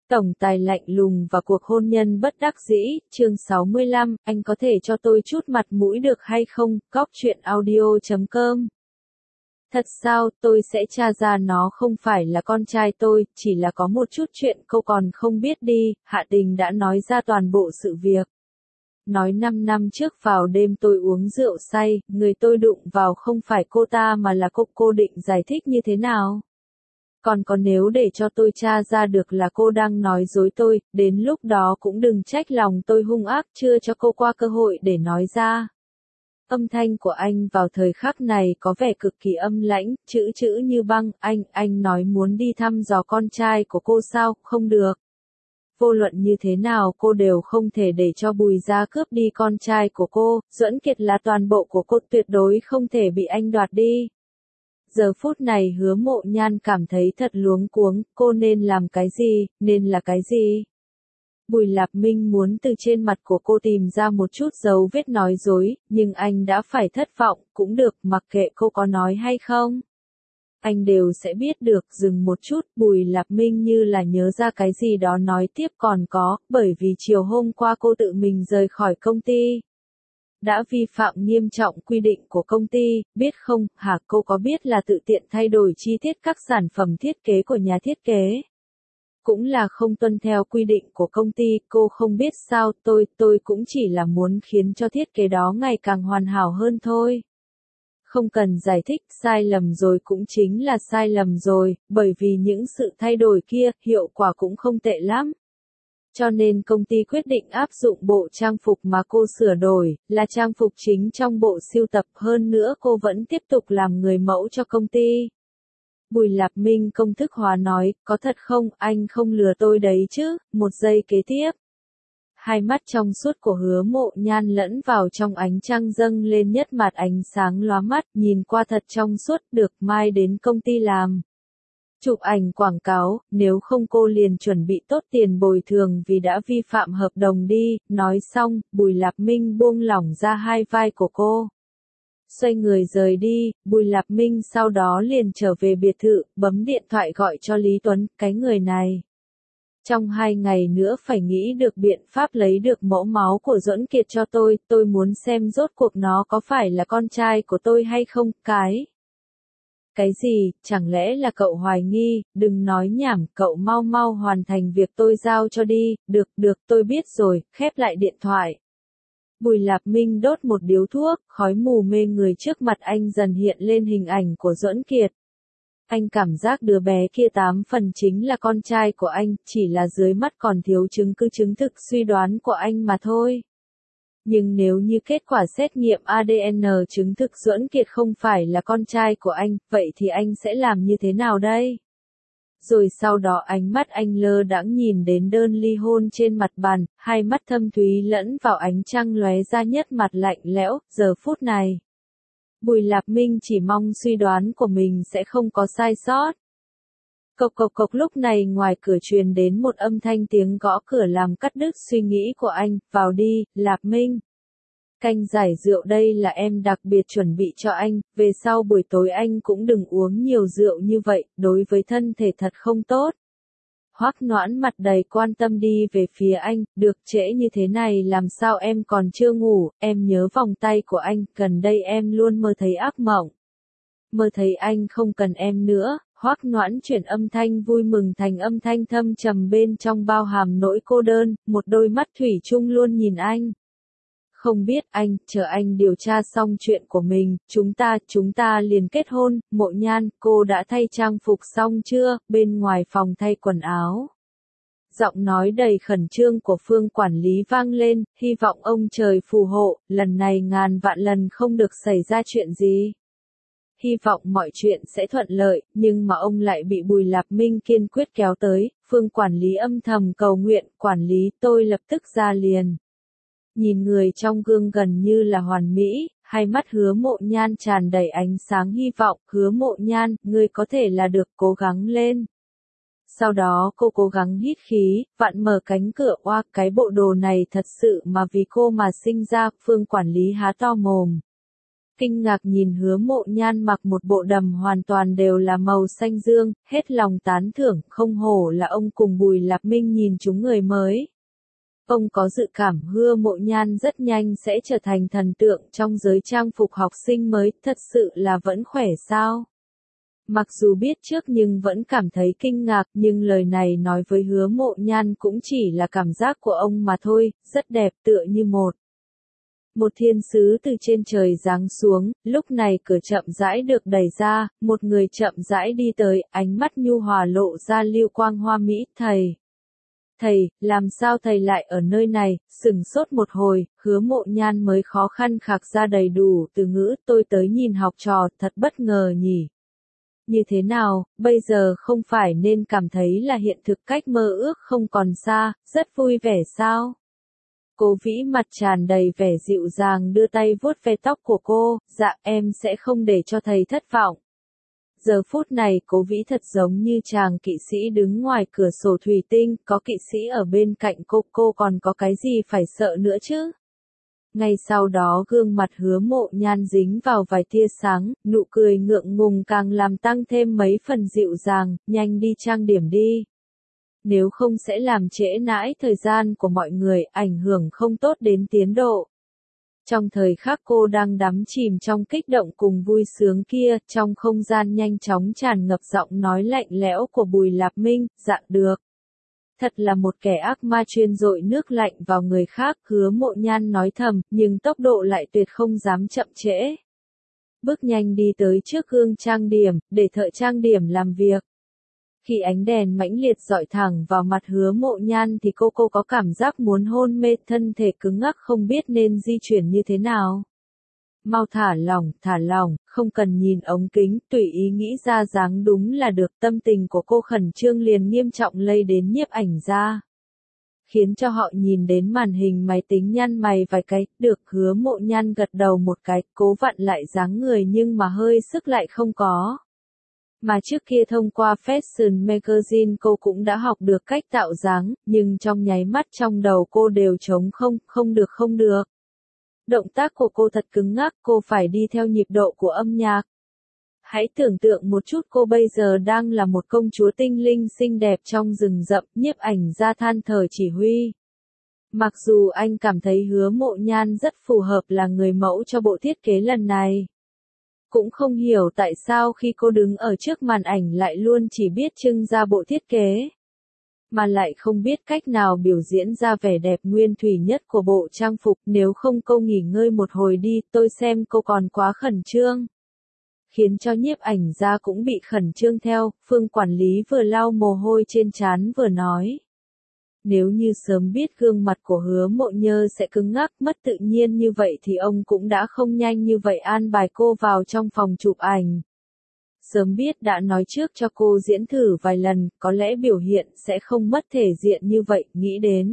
Tổng tài lạnh lùng và cuộc hôn nhân bất đắc dĩ, chương 65, anh có thể cho tôi chút mặt mũi được hay không, Góc truyện audio.com. Thật sao, tôi sẽ tra ra nó không phải là con trai tôi, chỉ là có một chút chuyện cô còn không biết đi, Hạ Đình đã nói ra toàn bộ sự việc. Nói 5 năm trước vào đêm tôi uống rượu say, người tôi đụng vào không phải cô ta mà là cô định giải thích như thế nào? Còn nếu để cho tôi tra ra được là cô đang nói dối tôi, đến lúc đó cũng đừng trách lòng tôi hung ác chưa cho cô qua cơ hội để nói ra. Âm thanh của anh vào thời khắc này có vẻ cực kỳ âm lãnh, chữ như băng, anh nói muốn đi thăm dò con trai của cô sao, không được. Vô luận như thế nào cô đều không thể để cho Bùi Gia cướp đi con trai của cô, Duẫn Kiệt là toàn bộ của cô tuyệt đối không thể bị anh đoạt đi. Giờ phút này Hứa Mộ Nhan cảm thấy thật luống cuống, cô nên làm cái gì, nên là cái gì? Bùi Lạp Minh muốn từ trên mặt của cô tìm ra một chút dấu vết nói dối, nhưng anh đã phải thất vọng, cũng được, mặc kệ cô có nói hay không. Anh đều sẽ biết được, dừng một chút, Bùi Lạp Minh như là nhớ ra cái gì đó nói tiếp còn có, bởi vì chiều hôm qua cô tự mình rời khỏi công ty. Đã vi phạm nghiêm trọng quy định của công ty, biết không, hả cô có biết là tự tiện thay đổi chi tiết các sản phẩm thiết kế của nhà thiết kế? Cũng là không tuân theo quy định của công ty, cô không biết sao, tôi cũng chỉ là muốn khiến cho thiết kế đó ngày càng hoàn hảo hơn thôi. Không cần giải thích, sai lầm rồi cũng chính là sai lầm rồi, bởi vì những sự thay đổi kia, hiệu quả cũng không tệ lắm. Cho nên công ty quyết định áp dụng bộ trang phục mà cô sửa đổi, là trang phục chính trong bộ sưu tập, hơn nữa cô vẫn tiếp tục làm người mẫu cho công ty. Bùi Lạp Minh công thức hóa nói, có thật không, anh không lừa tôi đấy chứ, một giây kế tiếp. Hai mắt trong suốt của Hứa Mộ Nhan lẫn vào trong ánh trăng dâng lên nhất mặt ánh sáng lóa mắt, nhìn qua thật trong suốt, được, mai đến công ty làm. Chụp ảnh quảng cáo, nếu không cô liền chuẩn bị tốt tiền bồi thường vì đã vi phạm hợp đồng đi, nói xong, Bùi Lạp Minh buông lỏng ra hai vai của cô. Xoay người rời đi, Bùi Lạp Minh sau đó liền trở về biệt thự, bấm điện thoại gọi cho Lý Tuấn, cái người này. Trong 2 ngày nữa phải nghĩ được biện pháp lấy được mẫu máu của Duẫn Kiệt cho tôi muốn xem rốt cuộc nó có phải là con trai của tôi hay không, Cái gì, chẳng lẽ là cậu hoài nghi, đừng nói nhảm, cậu mau hoàn thành việc tôi giao cho đi, được, tôi biết rồi, khép lại điện thoại. Bùi Lạp Minh đốt một điếu thuốc, khói mù mê người trước mặt anh dần hiện lên hình ảnh của Duẫn Kiệt. Anh cảm giác đứa bé kia 8 phần chính là con trai của anh, chỉ là dưới mắt còn thiếu chứng cứ chứng thực suy đoán của anh mà thôi. Nhưng nếu như kết quả xét nghiệm ADN chứng thực Duẫn Kiệt không phải là con trai của anh, vậy thì anh sẽ làm như thế nào đây? Rồi sau đó ánh mắt anh lơ đãng nhìn đến đơn ly hôn trên mặt bàn, hai mắt thâm thúy lẫn vào ánh trăng lóe ra nhất mặt lạnh lẽo, giờ phút này. Bùi Lạp Minh chỉ mong suy đoán của mình sẽ không có sai sót. Cộc lúc này ngoài cửa truyền đến một âm thanh tiếng gõ cửa làm cắt đứt suy nghĩ của anh, vào đi, Lạp Minh. Canh giải rượu đây là em đặc biệt chuẩn bị cho anh, về sau buổi tối anh cũng đừng uống nhiều rượu như vậy, đối với thân thể thật không tốt. Hoắc Noãn mặt đầy quan tâm đi về phía anh, được trễ như thế này làm sao em còn chưa ngủ, em nhớ vòng tay của anh, gần đây em luôn mơ thấy ác mộng. Mơ thấy anh không cần em nữa, Hoắc Noãn chuyển âm thanh vui mừng thành âm thanh thâm trầm bên trong bao hàm nỗi cô đơn, một đôi mắt thủy chung luôn nhìn anh. Không biết anh, chờ anh điều tra xong chuyện của mình, chúng ta liền kết hôn, Mộ Nhan, cô đã thay trang phục xong chưa, bên ngoài phòng thay quần áo. Giọng nói đầy khẩn trương của Phương quản lý vang lên, hy vọng ông trời phù hộ, lần này ngàn vạn lần không được xảy ra chuyện gì. Hy vọng mọi chuyện sẽ thuận lợi, nhưng mà ông lại bị Bùi Lạp Minh kiên quyết kéo tới, Phương quản lý âm thầm cầu nguyện, quản lý, tôi lập tức ra liền. Nhìn người trong gương gần như là hoàn mỹ, hai mắt Hứa Mộ Nhan tràn đầy ánh sáng hy vọng, Hứa Mộ Nhan, ngươi có thể là được, cố gắng lên. Sau đó cô cố gắng hít khí, vặn mở cánh cửa, oa, cái bộ đồ này thật sự mà vì cô mà sinh ra, Phương quản lý há to mồm. Kinh ngạc nhìn Hứa Mộ Nhan mặc một bộ đầm hoàn toàn đều là màu xanh dương, hết lòng tán thưởng, không hổ là ông cùng Bùi Lạp Minh nhìn chúng người mới. Ông có dự cảm Hứa Mộ Nhan rất nhanh sẽ trở thành thần tượng trong giới trang phục học sinh mới, thật sự là vẫn khỏe sao? Mặc dù biết trước nhưng vẫn cảm thấy kinh ngạc, nhưng lời này nói với Hứa Mộ Nhan cũng chỉ là cảm giác của ông mà thôi, rất đẹp tựa như một thiên sứ từ trên trời giáng xuống. Lúc này cửa chậm rãi được đẩy ra, một người chậm rãi đi tới, ánh mắt nhu hòa lộ ra lưu quang hoa mỹ. Thầy, làm sao thầy lại ở nơi này? Sửng sốt một hồi, Hứa Mộ Nhan mới khó khăn khạc ra đầy đủ từ ngữ, tôi tới nhìn học trò, thật bất ngờ nhỉ. Như thế nào, bây giờ không phải nên cảm thấy là hiện thực cách mơ ước không còn xa, rất vui vẻ sao? Cố Vĩ mặt tràn đầy vẻ dịu dàng đưa tay vuốt ve tóc của cô, dạ em sẽ không để cho thầy thất vọng. Giờ phút này Cố Vĩ thật giống như chàng kỵ sĩ đứng ngoài cửa sổ thủy tinh, có kỵ sĩ ở bên cạnh cô còn có cái gì phải sợ nữa chứ? Ngay sau đó gương mặt Hứa Mộ Nhan dính vào vài tia sáng, nụ cười ngượng ngùng càng làm tăng thêm mấy phần dịu dàng, nhanh đi trang điểm đi. Nếu không sẽ làm trễ nãi thời gian của mọi người, ảnh hưởng không tốt đến tiến độ. Trong thời khắc cô đang đắm chìm trong kích động cùng vui sướng kia, trong không gian nhanh chóng tràn ngập giọng nói lạnh lẽo của Bùi Lạp Minh, dạ được. Thật là một kẻ ác ma chuyên dội nước lạnh vào người khác, Hứa Mộ Nhan nói thầm, nhưng tốc độ lại tuyệt không dám chậm trễ. Bước nhanh đi tới trước gương trang điểm, để thợ trang điểm làm việc. Khi ánh đèn mãnh liệt dọi thẳng vào mặt Hứa Mộ Nhan thì cô có cảm giác muốn hôn mê, thân thể cứng ngắc không biết nên di chuyển như thế nào. Mau thả lỏng, không cần nhìn ống kính, tùy ý nghĩ ra dáng đúng là được. Tâm tình của cô khẩn trương liền nghiêm trọng lây đến nhiếp ảnh gia. Khiến cho họ nhìn đến màn hình máy tính nhăn mày vài cái, được. Hứa Mộ Nhan gật đầu một cái, cố vặn lại dáng người nhưng mà hơi sức lại không có. Mà trước kia thông qua Fashion Magazine cô cũng đã học được cách tạo dáng, nhưng trong nháy mắt trong đầu cô đều trống không được. Động tác của cô thật cứng ngắc, cô phải đi theo nhịp độ của âm nhạc. Hãy tưởng tượng một chút, cô bây giờ đang là một công chúa tinh linh xinh đẹp trong rừng rậm, nhiếp ảnh gia than thở chỉ huy. Mặc dù anh cảm thấy Hứa Mộ Nhan rất phù hợp là người mẫu cho bộ thiết kế lần này. Cũng không hiểu tại sao khi cô đứng ở trước màn ảnh lại luôn chỉ biết trưng ra bộ thiết kế, mà lại không biết cách nào biểu diễn ra vẻ đẹp nguyên thủy nhất của bộ trang phục. Nếu không cô nghỉ ngơi một hồi đi, tôi xem cô còn quá khẩn trương. Khiến cho nhiếp ảnh gia cũng bị khẩn trương theo, Phương quản lý vừa lau mồ hôi trên trán vừa nói. Nếu như sớm biết gương mặt của Hứa Mộ Nhơ sẽ cứng ngắc mất tự nhiên như vậy thì ông cũng đã không nhanh như vậy an bài cô vào trong phòng chụp ảnh. Sớm biết đã nói trước cho cô diễn thử vài lần, có lẽ biểu hiện sẽ không mất thể diện như vậy, nghĩ đến.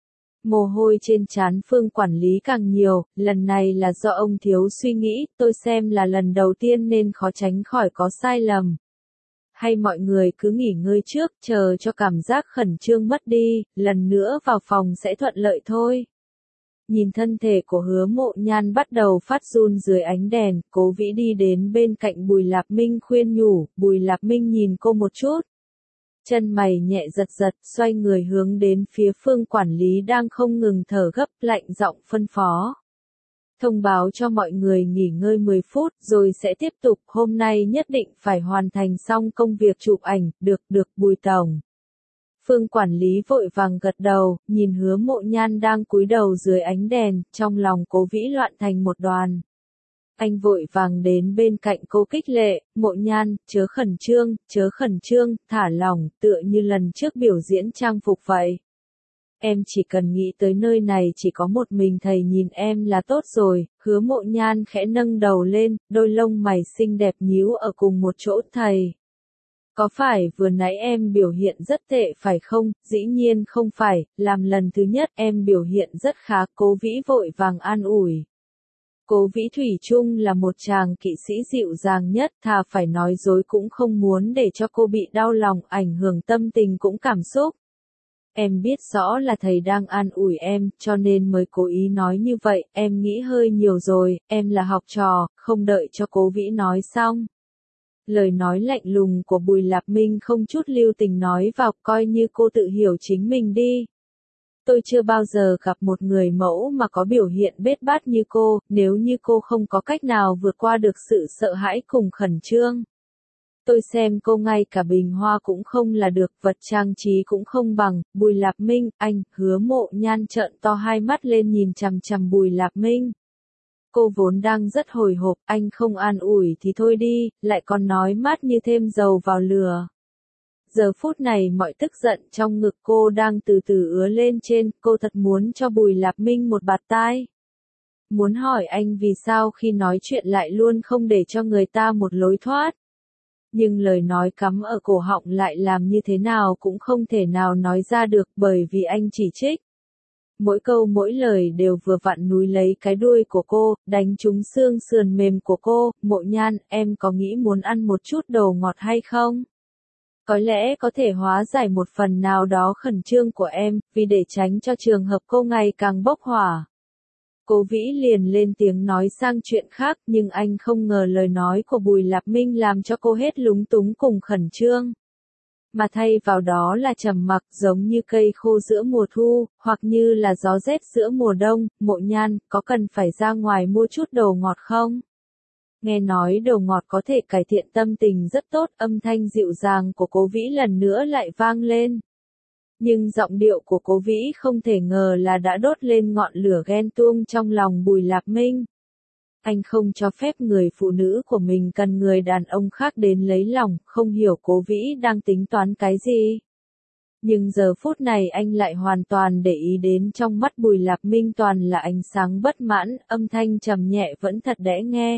Mồ hôi trên trán Phương quản lý càng nhiều, lần này là do ông thiếu suy nghĩ, tôi xem là lần đầu tiên nên khó tránh khỏi có sai lầm. Hay mọi người cứ nghỉ ngơi trước, chờ cho cảm giác khẩn trương mất đi, lần nữa vào phòng sẽ thuận lợi thôi. Nhìn thân thể của Hứa Mộ Nhan bắt đầu phát run dưới ánh đèn, Cố Vĩ đi đến bên cạnh Bùi Lạp Minh khuyên nhủ. Bùi Lạp Minh nhìn cô một chút. Chân mày nhẹ giật, xoay người hướng đến phía Phương quản lý đang không ngừng thở gấp, lạnh giọng phân phó. Thông báo cho mọi người nghỉ ngơi 10 phút rồi sẽ tiếp tục, hôm nay nhất định phải hoàn thành xong công việc chụp ảnh, được Bùi tổng. Phương quản lý vội vàng gật đầu, nhìn Hứa Mộ Nhan đang cúi đầu dưới ánh đèn, trong lòng Cố Vĩ loạn thành một đoàn. Anh vội vàng đến bên cạnh cô khích lệ, Mộ Nhan, chớ khẩn trương, thả lỏng, tựa như lần trước biểu diễn trang phục vậy. Em chỉ cần nghĩ tới nơi này chỉ có một mình thầy nhìn em là tốt rồi. Hứa Mộ Nhan khẽ nâng đầu lên, đôi lông mày xinh đẹp nhíu ở cùng một chỗ. Thầy, có phải vừa nãy em biểu hiện rất tệ phải không? Dĩ nhiên không phải, làm lần thứ nhất em biểu hiện rất khá. Cố Vĩ vội vàng an ủi. Cố Vĩ thủy chung là một chàng kỵ sĩ dịu dàng nhất, thà phải nói dối cũng không muốn để cho cô bị đau lòng, ảnh hưởng tâm tình cũng cảm xúc. Em biết rõ là thầy đang an ủi em, cho nên mới cố ý nói như vậy, em nghĩ hơi nhiều rồi, em là học trò, không đợi cho Cố Vĩ nói xong. Lời nói lạnh lùng của Bùi Lạp Minh không chút lưu tình nói vào, coi như cô tự hiểu chính mình đi. Tôi chưa bao giờ gặp một người mẫu mà có biểu hiện bết bát như cô, nếu như cô không có cách nào vượt qua được sự sợ hãi cùng khẩn trương. Tôi xem cô ngay cả bình hoa cũng không là được, vật trang trí cũng không bằng. Bùi Lạp Minh, anh, Hứa Mộ Nhan trợn to hai mắt lên nhìn chằm chằm Bùi Lạp Minh. Cô vốn đang rất hồi hộp, anh không an ủi thì thôi đi, lại còn nói mát như thêm dầu vào lửa. Giờ phút này mọi tức giận trong ngực cô đang từ từ ứa lên trên, cô thật muốn cho Bùi Lạp Minh một bạt tai. Muốn hỏi anh vì sao khi nói chuyện lại luôn không để cho người ta một lối thoát. Nhưng lời nói cắm ở cổ họng lại làm như thế nào cũng không thể nào nói ra được bởi vì anh chỉ trích. Mỗi câu mỗi lời đều vừa vặn núi lấy cái đuôi của cô, đánh trúng xương sườn mềm của cô. Mộ Nhan, em có nghĩ muốn ăn một chút đồ ngọt hay không? Có lẽ có thể hóa giải một phần nào đó khẩn trương của em, vì để tránh cho trường hợp cô ngày càng bốc hỏa. Cố Vĩ liền lên tiếng nói sang chuyện khác, nhưng anh không ngờ lời nói của Bùi Lạp Minh làm cho cô hết lúng túng cùng khẩn trương. Mà thay vào đó là trầm mặc, giống như cây khô giữa mùa thu, hoặc như là gió rét giữa mùa đông. Mộ Nhan, có cần phải ra ngoài mua chút đồ ngọt không? Nghe nói đồ ngọt có thể cải thiện tâm tình rất tốt, âm thanh dịu dàng của Cố Vĩ lần nữa lại vang lên. Nhưng giọng điệu của Cố Vĩ không thể ngờ là đã đốt lên ngọn lửa ghen tuông trong lòng Bùi Lạp Minh. Anh không cho phép người phụ nữ của mình cần người đàn ông khác đến lấy lòng, không hiểu Cố Vĩ đang tính toán cái gì. Nhưng giờ phút này anh lại hoàn toàn để ý đến trong mắt Bùi Lạp Minh toàn là ánh sáng bất mãn, âm thanh trầm nhẹ vẫn thật dễ nghe.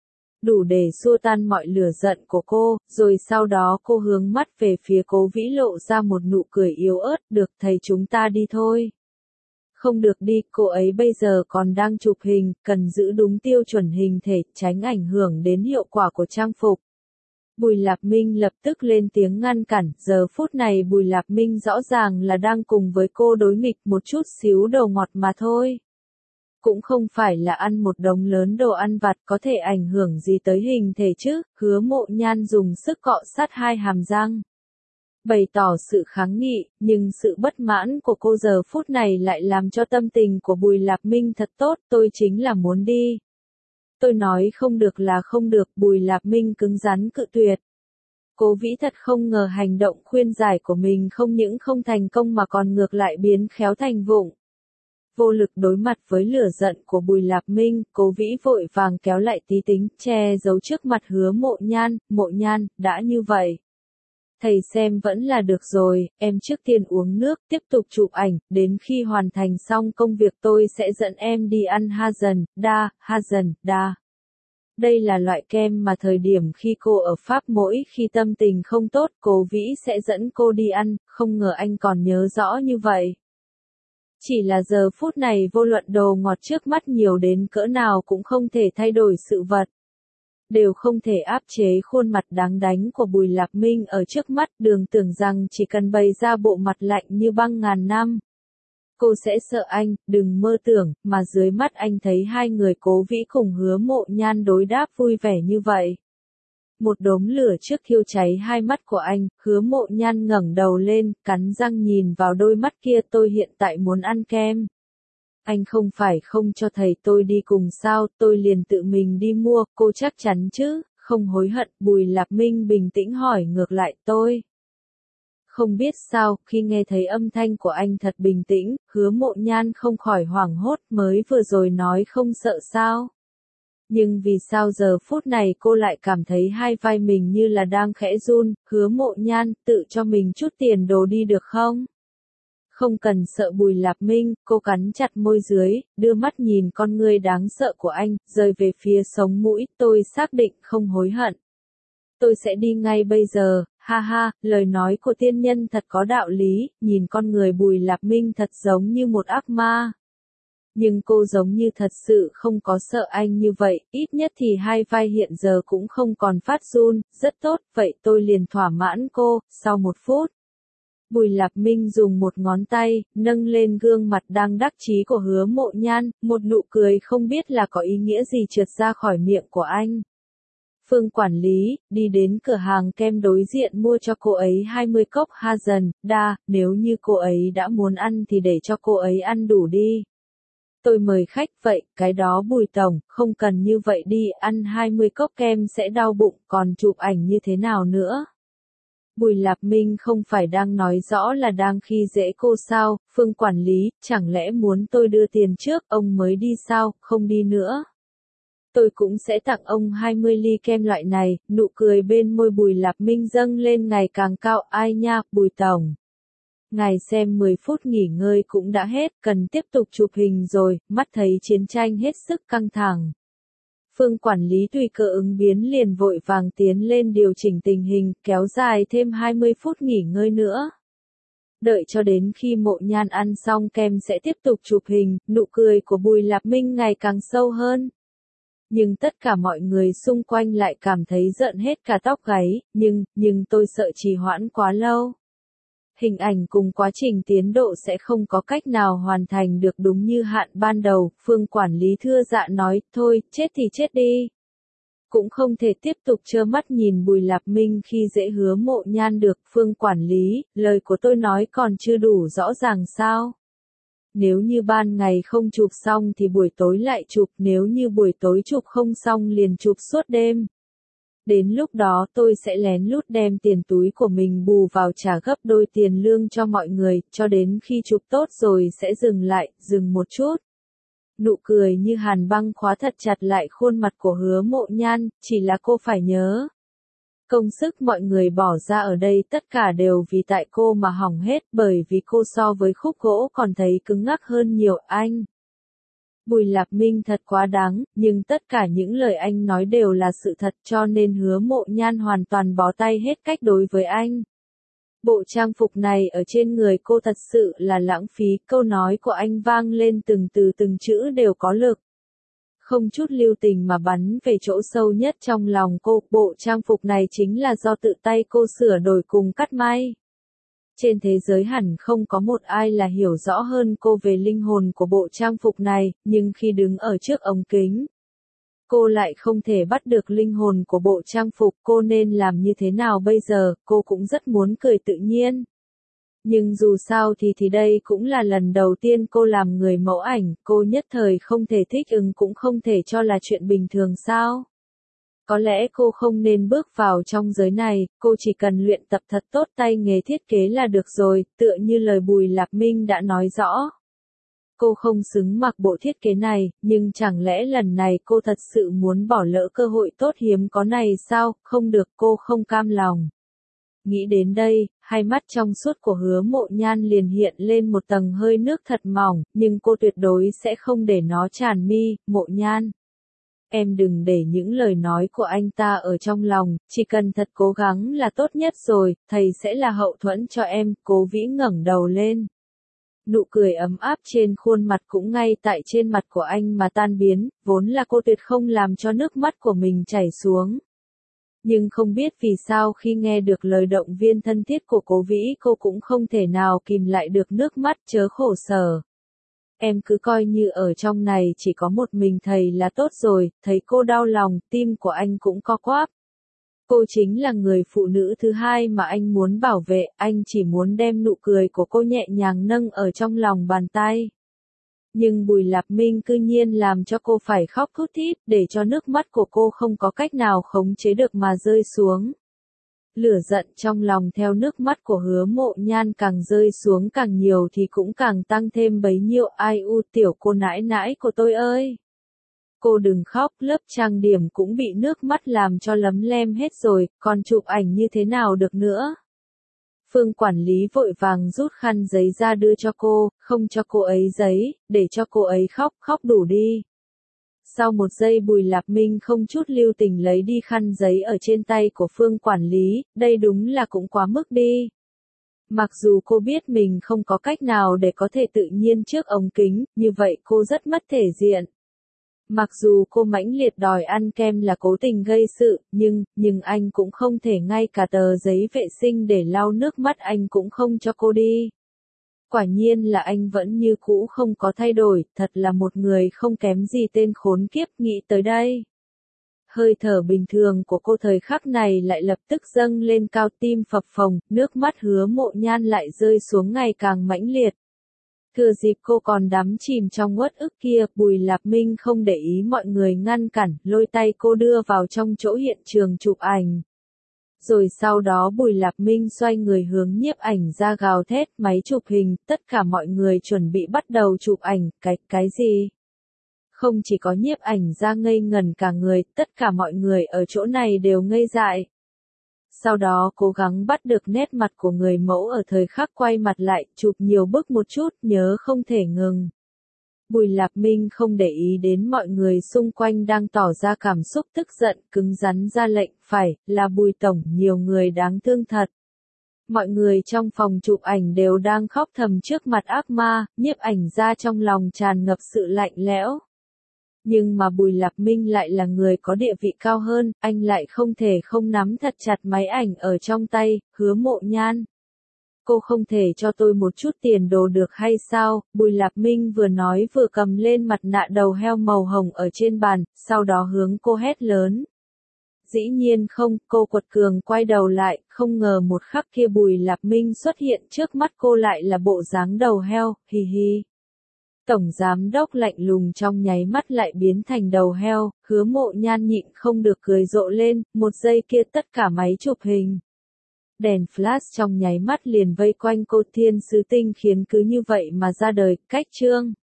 Đủ để xua tan mọi lửa giận của cô, rồi sau đó cô hướng mắt về phía Cố Vĩ lộ ra một nụ cười yếu ớt, được thầy chúng ta đi thôi. Không được đi, cô ấy bây giờ còn đang chụp hình, cần giữ đúng tiêu chuẩn hình thể, tránh ảnh hưởng đến hiệu quả của trang phục. Bùi Lạp Minh lập tức lên tiếng ngăn cản, giờ phút này Bùi Lạp Minh rõ ràng là đang cùng với cô đối nghịch một chút xíu đồ ngọt mà thôi. Cũng không phải là ăn một đống lớn đồ ăn vặt có thể ảnh hưởng gì tới hình thể chứ. Hứa Mộ Nhan dùng sức cọ sát hai hàm răng, bày tỏ sự kháng nghị, nhưng sự bất mãn của cô giờ phút này lại làm cho tâm tình của Bùi Lạp Minh thật tốt, tôi chính là muốn đi. Tôi nói không được là không được, Bùi Lạp Minh cứng rắn cự tuyệt. Cố Vĩ thật không ngờ hành động khuyên giải của mình không những không thành công mà còn ngược lại biến khéo thành vụng. Vô lực đối mặt với lửa giận của Bùi Lạp Minh, Cố Vĩ vội vàng kéo lại tí tính, che giấu trước mặt Hứa Mộ Nhan, đã như vậy. Thầy xem vẫn là được rồi, em trước tiên uống nước, tiếp tục chụp ảnh, đến khi hoàn thành xong công việc tôi sẽ dẫn em đi ăn Hazen Da. Đây là loại kem mà thời điểm khi cô ở Pháp mỗi khi tâm tình không tốt, Cố Vĩ sẽ dẫn cô đi ăn, không ngờ anh còn nhớ rõ như vậy. Chỉ là giờ phút này vô luận đồ ngọt trước mắt nhiều đến cỡ nào cũng không thể thay đổi sự vật. Đều không thể áp chế khuôn mặt đáng đánh của Bùi Lạp Minh ở trước mắt, Đường tưởng rằng chỉ cần bày ra bộ mặt lạnh như băng ngàn năm. Cô sẽ sợ anh, đừng mơ tưởng, mà dưới mắt anh thấy hai người Cố Vĩ cùng Hứa Mộ Nhan đối đáp vui vẻ như vậy. Một đốm lửa trước thiêu cháy hai mắt của anh, Hứa Mộ Nhan ngẩng đầu lên, cắn răng nhìn vào đôi mắt kia, tôi hiện tại muốn ăn kem. Anh không phải không cho thầy tôi đi cùng sao, tôi liền tự mình đi mua, cô chắc chắn chứ, không hối hận. Bùi Lạp Minh bình tĩnh hỏi ngược lại tôi. Không biết sao, khi nghe thấy âm thanh của anh thật bình tĩnh, Hứa Mộ Nhan không khỏi hoảng hốt, mới vừa rồi nói không sợ sao. Nhưng vì sao giờ phút này cô lại cảm thấy hai vai mình như là đang khẽ run. Hứa Mộ Nhan, tự cho mình chút tiền đồ đi được không? Không cần sợ. Bùi Lạp Minh, cô cắn chặt môi dưới, đưa mắt nhìn con ngươi đáng sợ của anh, rời về phía sống mũi, tôi xác định không hối hận. Tôi sẽ đi ngay bây giờ, ha ha, lời nói của tiên nhân thật có đạo lý, nhìn con người Bùi Lạp Minh thật giống như một ác ma. Nhưng cô giống như thật sự không có sợ anh như vậy, ít nhất thì hai vai hiện giờ cũng không còn phát run, rất tốt, vậy tôi liền thỏa mãn cô. Sau 1 phút, Bùi Lạp Minh dùng một ngón tay, nâng lên gương mặt đang đắc chí của Hứa Mộ Nhan, một nụ cười không biết là có ý nghĩa gì trượt ra khỏi miệng của anh. Phương quản lý, đi đến cửa hàng kem đối diện mua cho cô ấy 20 cốc Häagen-Dazs, nếu như cô ấy đã muốn ăn thì để cho cô ấy ăn đủ đi. Tôi mời khách vậy, cái đó Bùi tổng, không cần như vậy đi, ăn 20 cốc kem sẽ đau bụng, còn chụp ảnh như thế nào nữa? Bùi Lạp Minh không phải đang nói rõ là đang khi dễ cô sao, Phương quản lý, chẳng lẽ muốn tôi đưa tiền trước, ông mới đi sao, không đi nữa. Tôi cũng sẽ tặng ông 20 ly kem loại này, nụ cười bên môi Bùi Lạp Minh dâng lên ngày càng cao, ai nha, Bùi tổng. Ngài xem 10 phút nghỉ ngơi cũng đã hết, cần tiếp tục chụp hình rồi, mắt thấy chiến tranh hết sức căng thẳng. Phương quản lý tùy cơ ứng biến liền vội vàng tiến lên điều chỉnh tình hình, kéo dài thêm 20 phút nghỉ ngơi nữa. Đợi cho đến khi Mộ Nhan ăn xong kem sẽ tiếp tục chụp hình, nụ cười của Bùi Lạp Minh ngày càng sâu hơn. Nhưng tất cả mọi người xung quanh lại cảm thấy giận hết cả tóc gáy, nhưng tôi sợ trì hoãn quá lâu. Hình ảnh cùng quá trình tiến độ sẽ không có cách nào hoàn thành được đúng như hạn ban đầu, Phương quản lý thưa dạ nói, thôi, chết thì chết đi. Cũng không thể tiếp tục trơ mắt nhìn Bùi Lạp Minh khi dễ Hứa Mộ Nhan được, Phương quản lý, lời của tôi nói còn chưa đủ rõ ràng sao? Nếu như ban ngày không chụp xong thì buổi tối lại chụp, nếu như buổi tối chụp không xong liền chụp suốt đêm. Đến lúc đó tôi sẽ lén lút đem tiền túi của mình bù vào trả gấp đôi tiền lương cho mọi người, cho đến khi chụp tốt rồi sẽ dừng lại, dừng một chút. Nụ cười như hàn băng khóa thật chặt lại khuôn mặt của Hứa Mộ Nhan, chỉ là cô phải nhớ. Công sức mọi người bỏ ra ở đây tất cả đều vì tại cô mà hỏng hết, bởi vì cô so với khúc gỗ còn thấy cứng ngắc hơn nhiều anh. Bùi Lạp Minh thật quá đáng, nhưng tất cả những lời anh nói đều là sự thật cho nên Hứa Mộ Nhan hoàn toàn bó tay hết cách đối với anh. Bộ trang phục này ở trên người cô thật sự là lãng phí, câu nói của anh vang lên từng từ từng chữ đều có lực. Không chút lưu tình mà bắn về chỗ sâu nhất trong lòng cô, bộ trang phục này chính là do tự tay cô sửa đổi cùng cắt may. Trên thế giới hẳn không có một ai là hiểu rõ hơn cô về linh hồn của bộ trang phục này, nhưng khi đứng ở trước ống kính, cô lại không thể bắt được linh hồn của bộ trang phục, cô nên làm như thế nào bây giờ, cô cũng rất muốn cười tự nhiên. Nhưng dù sao thì đây cũng là lần đầu tiên cô làm người mẫu ảnh, cô nhất thời không thể thích ứng cũng không thể cho là chuyện bình thường sao. Có lẽ cô không nên bước vào trong giới này, cô chỉ cần luyện tập thật tốt tay nghề thiết kế là được rồi, tựa như lời Bùi Lạp Minh đã nói rõ. Cô không xứng mặc bộ thiết kế này, nhưng chẳng lẽ lần này cô thật sự muốn bỏ lỡ cơ hội tốt hiếm có này sao, không được, cô không cam lòng. Nghĩ đến đây, hai mắt trong suốt của Hứa Mộ Nhan liền hiện lên một tầng hơi nước thật mỏng, nhưng cô tuyệt đối sẽ không để nó tràn mi, Mộ Nhan. Em đừng để những lời nói của anh ta ở trong lòng, chỉ cần thật cố gắng là tốt nhất rồi, thầy sẽ là hậu thuẫn cho em, Cố Vĩ ngẩng đầu lên. Nụ cười ấm áp trên khuôn mặt cũng ngay tại trên mặt của anh mà tan biến, vốn là cô tuyệt không làm cho nước mắt của mình chảy xuống. Nhưng không biết vì sao khi nghe được lời động viên thân thiết của Cố Vĩ cô cũng không thể nào kìm lại được nước mắt chớ khổ sở. Em cứ coi như ở trong này chỉ có một mình thầy là tốt rồi, thấy cô đau lòng, tim của anh cũng co quắp. Cô chính là người phụ nữ thứ hai mà anh muốn bảo vệ, anh chỉ muốn đem nụ cười của cô nhẹ nhàng nâng ở trong lòng bàn tay. Nhưng Bùi Lạp Minh cư nhiên làm cho cô phải khóc thút thít, để cho nước mắt của cô không có cách nào khống chế được mà rơi xuống. Lửa giận trong lòng theo nước mắt của Hứa Mộ Nhan càng rơi xuống càng nhiều thì cũng càng tăng thêm bấy nhiêu, ai u tiểu cô nãi nãi của tôi ơi. Cô đừng khóc, lớp trang điểm cũng bị nước mắt làm cho lấm lem hết rồi, còn chụp ảnh như thế nào được nữa. Phương quản lý vội vàng rút khăn giấy ra đưa cho cô, không cho cô ấy giấy, để cho cô ấy khóc, khóc đủ đi. Sau một giây Bùi Lạp Minh không chút lưu tình lấy đi khăn giấy ở trên tay của Phương quản lý, đây đúng là cũng quá mức đi. Mặc dù cô biết mình không có cách nào để có thể tự nhiên trước ống kính, như vậy cô rất mất thể diện. Mặc dù cô mãnh liệt đòi ăn kem là cố tình gây sự, nhưng anh cũng không thể ngay cả tờ giấy vệ sinh để lau nước mắt anh cũng không cho cô đi. Quả nhiên là anh vẫn như cũ không có thay đổi, thật là một người không kém gì tên khốn kiếp. Nghĩ tới đây, hơi thở bình thường của cô thời khắc này lại lập tức dâng lên cao, tim phập phồng, nước mắt Hứa Mộ Nhan lại rơi xuống ngày càng mãnh liệt. Thừa dịp cô còn đắm chìm trong uất ức kia, Bùi Lạp Minh không để ý mọi người ngăn cản, lôi tay cô đưa vào trong chỗ hiện trường chụp ảnh. Rồi sau đó Bùi Lạp Minh xoay người hướng nhiếp ảnh ra gào thét, máy chụp hình, tất cả mọi người chuẩn bị bắt đầu chụp ảnh. Cái gì? Không chỉ có nhiếp ảnh ra ngây ngẩn cả người, tất cả mọi người ở chỗ này đều ngây dại. Sau đó cố gắng bắt được nét mặt của người mẫu ở thời khắc quay mặt lại, chụp nhiều bức một chút, nhớ không thể ngừng. Bùi Lạp Minh không để ý đến mọi người xung quanh đang tỏ ra cảm xúc tức giận, cứng rắn ra lệnh, phải, là Bùi Tổng, nhiều người đáng thương thật. Mọi người trong phòng chụp ảnh đều đang khóc thầm trước mặt ác ma, nhiếp ảnh ra trong lòng tràn ngập sự lạnh lẽo. Nhưng mà Bùi Lạp Minh lại là người có địa vị cao hơn, anh lại không thể không nắm thật chặt máy ảnh ở trong tay. Hứa Mộ Nhan, cô không thể cho tôi một chút tiền đồ được hay sao? Bùi Lạp Minh vừa nói vừa cầm lên mặt nạ đầu heo màu hồng ở trên bàn, sau đó hướng cô hét lớn. Dĩ nhiên không, cô quật cường quay đầu lại, không ngờ một khắc kia Bùi Lạp Minh xuất hiện trước mắt cô lại là bộ dáng đầu heo, hì hì. Tổng giám đốc lạnh lùng trong nháy mắt lại biến thành đầu heo, Hứa Mộ Nhan nhịn không được cười rộ lên, một giây kia tất cả máy chụp hình. Đèn flash trong nháy mắt liền vây quanh cô, thiên sứ tinh khiến cứ như vậy mà ra đời. Cách chương